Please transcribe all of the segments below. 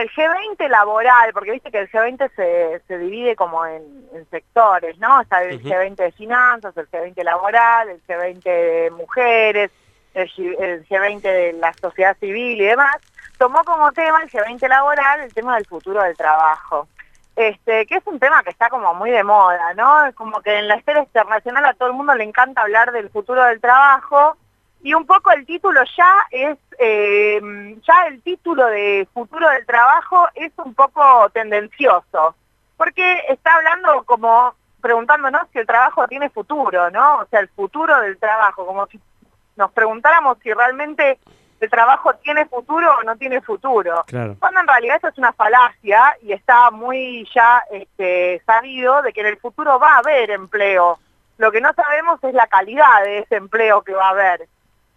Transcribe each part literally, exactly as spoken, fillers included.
el G veinte laboral, porque viste que el G veinte se, se divide como en, en sectores, ¿no? Está el Uh-huh. G veinte de finanzas, el G veinte laboral, el G veinte de mujeres, el, el G veinte de la sociedad civil y demás. Tomó como tema el G veinte laboral el tema del futuro del trabajo. Este, que es un tema que está como muy de moda, ¿no? Es como que en la esfera internacional a todo el mundo le encanta hablar del futuro del trabajo, y un poco el título ya es, eh, ya el título de futuro del trabajo es un poco tendencioso, porque está hablando como preguntándonos si el trabajo tiene futuro, ¿no? O sea, el futuro del trabajo, como si nos preguntáramos si realmente el trabajo tiene futuro o no tiene futuro. Claro. Cuando en realidad eso es una falacia y está muy ya este, sabido de que en el futuro va a haber empleo. Lo que no sabemos es la calidad de ese empleo que va a haber.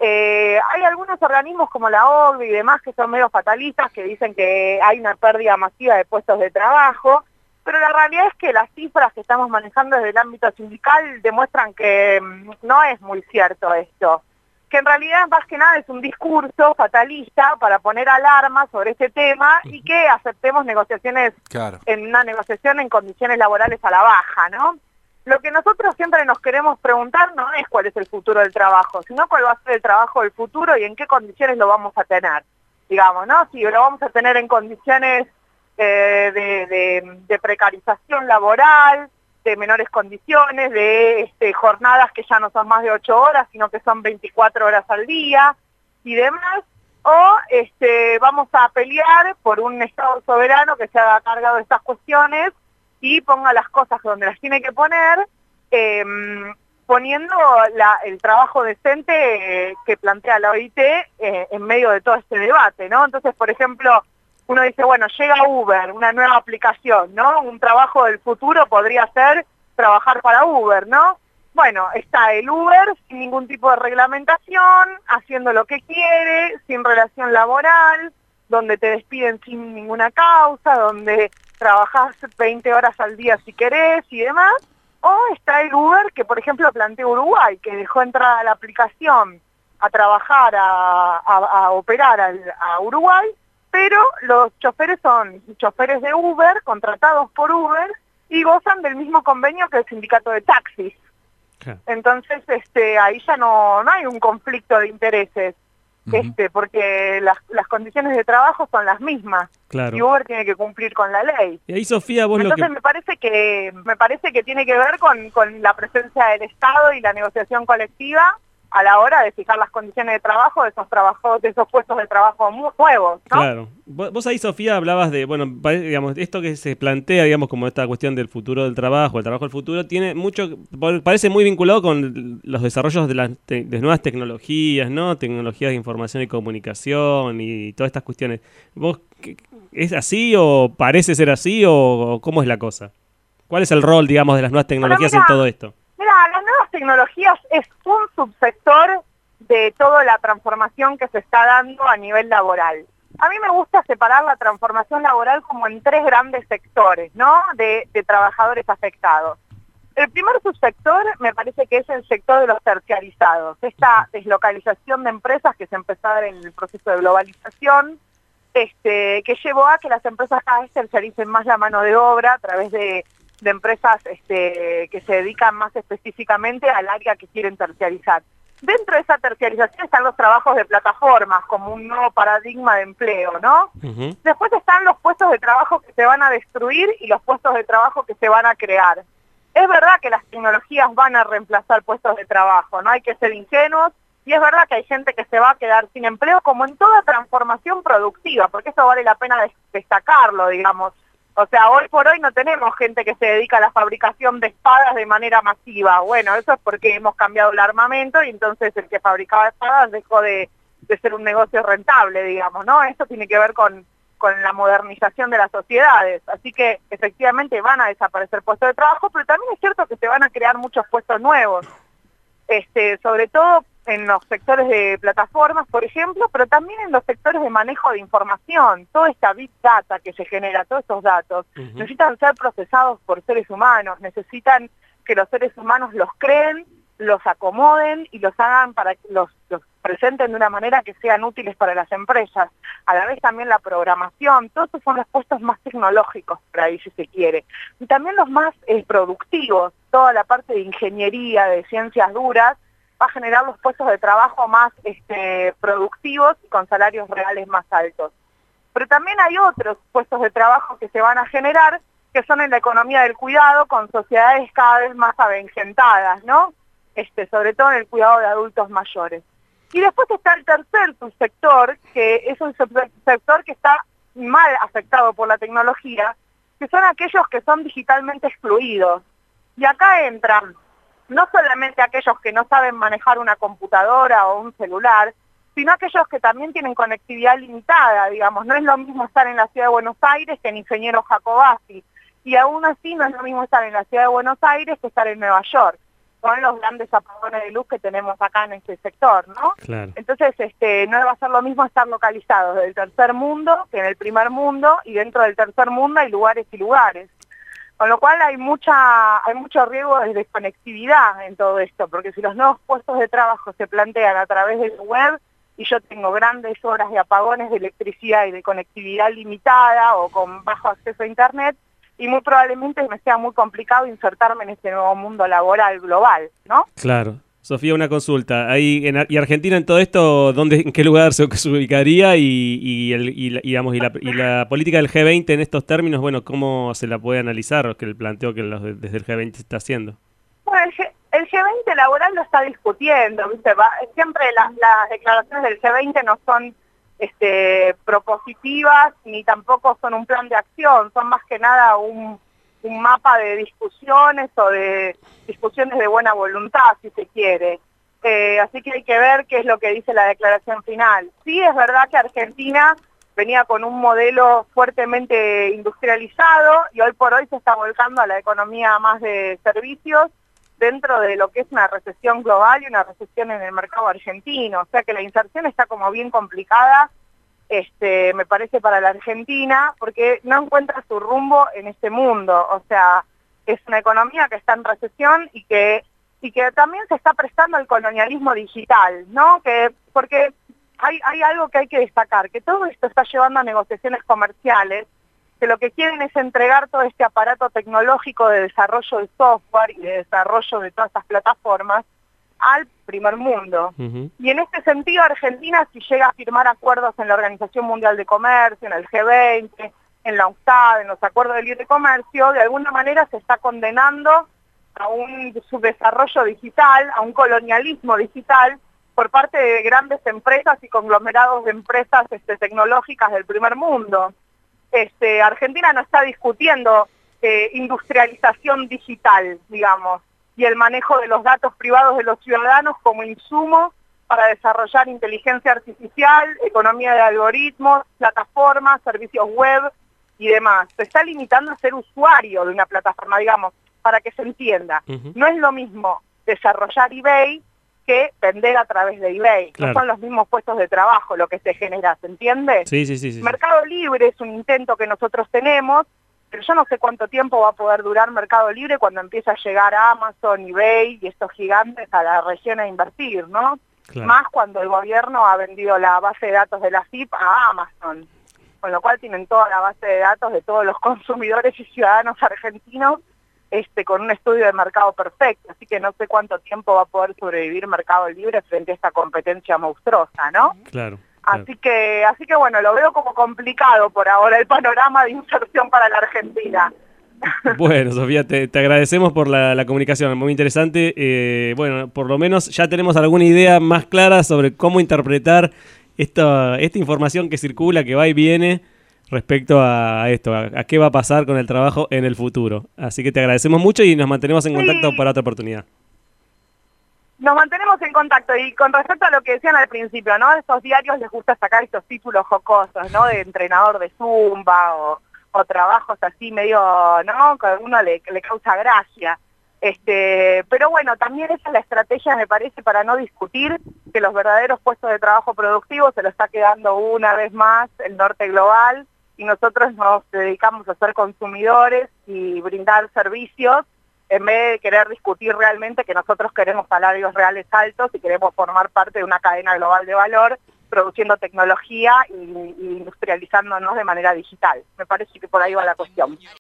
Eh, hay algunos organismos como la O C D E y demás que son medio fatalistas, que dicen que hay una pérdida masiva de puestos de trabajo, pero la realidad es que las cifras que estamos manejando desde el ámbito sindical demuestran que mmm, no es muy cierto esto, que en realidad más que nada es un discurso fatalista para poner alarma sobre este tema y que aceptemos negociaciones, claro. en una negociación en condiciones laborales a la baja, ¿no? Lo que nosotros siempre nos queremos preguntar no es cuál es el futuro del trabajo, sino cuál va a ser el trabajo del futuro y en qué condiciones lo vamos a tener, digamos, ¿no? Si lo vamos a tener en condiciones eh, de, de, de precarización laboral, de menores condiciones, de este, jornadas que ya no son más de ocho horas, sino que son veinticuatro horas al día y demás, o este, vamos a pelear por un Estado soberano que se haga cargo de estas cuestiones y ponga las cosas donde las tiene que poner, eh, poniendo la, el trabajo decente eh, que plantea la O I T eh, en medio de todo este debate, ¿no? Entonces, por ejemplo, uno dice, bueno, llega Uber, una nueva aplicación, ¿no? Un trabajo del futuro podría ser trabajar para Uber, ¿no? Bueno, está el Uber sin ningún tipo de reglamentación, haciendo lo que quiere, sin relación laboral, donde te despiden sin ninguna causa, donde trabajás veinte horas al día si querés y demás. O está el Uber que, por ejemplo, planteó Uruguay, que dejó entrar a la aplicación a trabajar, a, a, a operar al, a Uruguay, pero los choferes son choferes de Uber, contratados por Uber, y gozan del mismo convenio que el sindicato de taxis. Claro. Entonces, este, ahí ya no, no hay un conflicto de intereses, uh-huh. este, porque las, las condiciones de trabajo son las mismas. Claro. Y Uber tiene que cumplir con la ley. Y ahí, Sofía, vos Entonces lo que... me parece que me parece que tiene que ver con, con la presencia del Estado y la negociación colectiva a la hora de fijar las condiciones de trabajo de esos trabajos, de esos puestos de trabajo nuevos, ¿no? Claro. Vos ahí, Sofía, hablabas de, bueno, digamos, esto que se plantea, digamos, como esta cuestión del futuro del trabajo, el trabajo del futuro, tiene mucho, parece muy vinculado con los desarrollos de las te, de nuevas tecnologías, ¿no? Tecnologías de información y comunicación y todas estas cuestiones. ¿Vos es así o parece ser así o cómo es la cosa? ¿Cuál es el rol, digamos, de las nuevas tecnologías mira, en todo esto? Mira, las nuevas tecnologías es un subsector de toda la transformación que se está dando a nivel laboral. A mí me gusta separar la transformación laboral como en tres grandes sectores, ¿no? De, de trabajadores afectados. El primer subsector me parece que es el sector de los terciarizados, esta deslocalización de empresas que se empezó a dar en el proceso de globalización, este, que llevó a que las empresas cada vez terciaricen más la mano de obra a través de, de empresas este, que se dedican más específicamente al área que quieren terciarizar. Dentro de esa terciarización están los trabajos de plataformas como un nuevo paradigma de empleo, ¿no? Uh-huh. Después están los puestos de trabajo que se van a destruir y los puestos de trabajo que se van a crear. Es verdad que las tecnologías van a reemplazar puestos de trabajo, no hay que ser ingenuos, y es verdad que hay gente que se va a quedar sin empleo como en toda transformación productiva, porque eso vale la pena destacarlo, digamos. O sea, hoy por hoy no tenemos gente que se dedica a la fabricación de espadas de manera masiva. Bueno, eso es porque hemos cambiado el armamento y entonces el que fabricaba espadas dejó de, de ser un negocio rentable, digamos, ¿no? Esto tiene que ver con, con la modernización de las sociedades. Así que efectivamente van a desaparecer puestos de trabajo, pero también es cierto que se van a crear muchos puestos nuevos. Este, sobre todo en los sectores de plataformas, por ejemplo, pero también en los sectores de manejo de información. Toda esta big data que se genera, todos estos datos, uh-huh. necesitan ser procesados por seres humanos, necesitan que los seres humanos los creen los acomoden y los hagan para que los, los presenten de una manera que sean útiles para las empresas. A la vez también la programación, todos esos son los puestos más tecnológicos por ahí, si se quiere. Y también los más eh, productivos, toda la parte de ingeniería, de ciencias duras, va a generar los puestos de trabajo más este, productivos y con salarios reales más altos. Pero también hay otros puestos de trabajo que se van a generar, que son en la economía del cuidado, con sociedades cada vez más avejentadas, ¿no? Este, sobre todo en el cuidado de adultos mayores. Y después está el tercer subsector, que es un subsector que está mal afectado por la tecnología, que son aquellos que son digitalmente excluidos. Y acá entran no solamente aquellos que no saben manejar una computadora o un celular, sino aquellos que también tienen conectividad limitada, digamos. No es lo mismo estar en la ciudad de Buenos Aires que en Ingeniero Jacobasi, y aún así no es lo mismo estar en la ciudad de Buenos Aires que estar en Nueva York, con los grandes apagones de luz que tenemos acá en este sector, ¿no? Claro. Entonces, este, no va a ser lo mismo estar localizados del tercer mundo que en el primer mundo, y dentro del tercer mundo hay lugares y lugares. Con lo cual hay mucha hay mucho riesgo de desconectividad en todo esto, porque si los nuevos puestos de trabajo se plantean a través de la web, y yo tengo grandes horas de apagones de electricidad y de conectividad limitada o con bajo acceso a Internet, y muy probablemente me sea muy complicado insertarme en este nuevo mundo laboral global, ¿no? Claro. Sofía, una consulta. Ahí en, ¿y Argentina en todo esto, dónde, en qué lugar se, se ubicaría? Y, y, el, y, la, y, digamos, y, la, y la política del G veinte en estos términos, bueno, ¿cómo se la puede analizar? Que el planteo que los, desde el G veinte se está haciendo. Bueno, el, G, el G veinte laboral lo está discutiendo, ¿viste? Va, siempre la, las declaraciones del G veinte no son este, propositivas, ni tampoco son un plan de acción, son más que nada un... un mapa de discusiones o de discusiones de buena voluntad, si se quiere. Eh, así que hay que ver qué es lo que dice la declaración final. Sí, es verdad que Argentina venía con un modelo fuertemente industrializado y hoy por hoy se está volcando a la economía más de servicios dentro de lo que es una recesión global y una recesión en el mercado argentino. O sea que la inserción está como bien complicada, Este, me parece, para la Argentina, porque no encuentra su rumbo en este mundo. O sea, es una economía que está en recesión y que y que también se está prestando al colonialismo digital, ¿no? Que porque hay, hay algo que hay que destacar, que todo esto está llevando a negociaciones comerciales, que lo que quieren es entregar todo este aparato tecnológico de desarrollo de software y de desarrollo de todas estas plataformas al primer mundo. Uh-huh. Y en este sentido Argentina, si llega a firmar acuerdos en la Organización Mundial de Comercio, en el G veinte, en la UNCTAD, en los acuerdos de libre comercio, de alguna manera se está condenando a un subdesarrollo digital, a un colonialismo digital por parte de grandes empresas y conglomerados de empresas este, tecnológicas del primer mundo. Este, Argentina no está discutiendo eh, industrialización digital, digamos, y el manejo de los datos privados de los ciudadanos como insumo para desarrollar inteligencia artificial, economía de algoritmos, plataformas, servicios web y demás. Se está limitando a ser usuario de una plataforma, digamos, para que se entienda. Uh-huh. No es lo mismo desarrollar eBay que vender a través de eBay. Claro. No son los mismos puestos de trabajo lo que se genera, ¿se entiende? Sí, sí, sí, sí. Mercado Libre es un intento que nosotros tenemos, pero yo no sé cuánto tiempo va a poder durar Mercado Libre cuando empiece a llegar a Amazon, eBay y estos gigantes a la región a invertir, ¿no? Claro. Más cuando el gobierno ha vendido la base de datos de la F I P a Amazon, con lo cual tienen toda la base de datos de todos los consumidores y ciudadanos argentinos este, con un estudio de mercado perfecto, así que no sé cuánto tiempo va a poder sobrevivir Mercado Libre frente a esta competencia monstruosa, ¿no? Claro. Así que, así que bueno, lo veo como complicado por ahora el panorama de inserción para la Argentina. Bueno, Sofía, te, te agradecemos por la, la comunicación, muy interesante. Eh, bueno, por lo menos ya tenemos alguna idea más clara sobre cómo interpretar esta, esta información que circula, que va y viene respecto a esto, a, a qué va a pasar con el trabajo en el futuro. Así que te agradecemos mucho y nos mantenemos en contacto sí. para otra oportunidad. Nos mantenemos en contacto y con respecto a lo que decían al principio, ¿no? A estos diarios les gusta sacar estos títulos jocosos, ¿no? De entrenador de Zumba o, o trabajos así medio, ¿no? Que a uno le, le causa gracia. Este, pero bueno, también esa es la estrategia, me parece, para no discutir que los verdaderos puestos de trabajo productivos se lo está quedando una vez más el norte global y nosotros nos dedicamos a ser consumidores y brindar servicios en vez de querer discutir realmente que nosotros queremos salarios reales altos y queremos formar parte de una cadena global de valor, produciendo tecnología y, y industrializándonos de manera digital. Me parece que por ahí va la cuestión.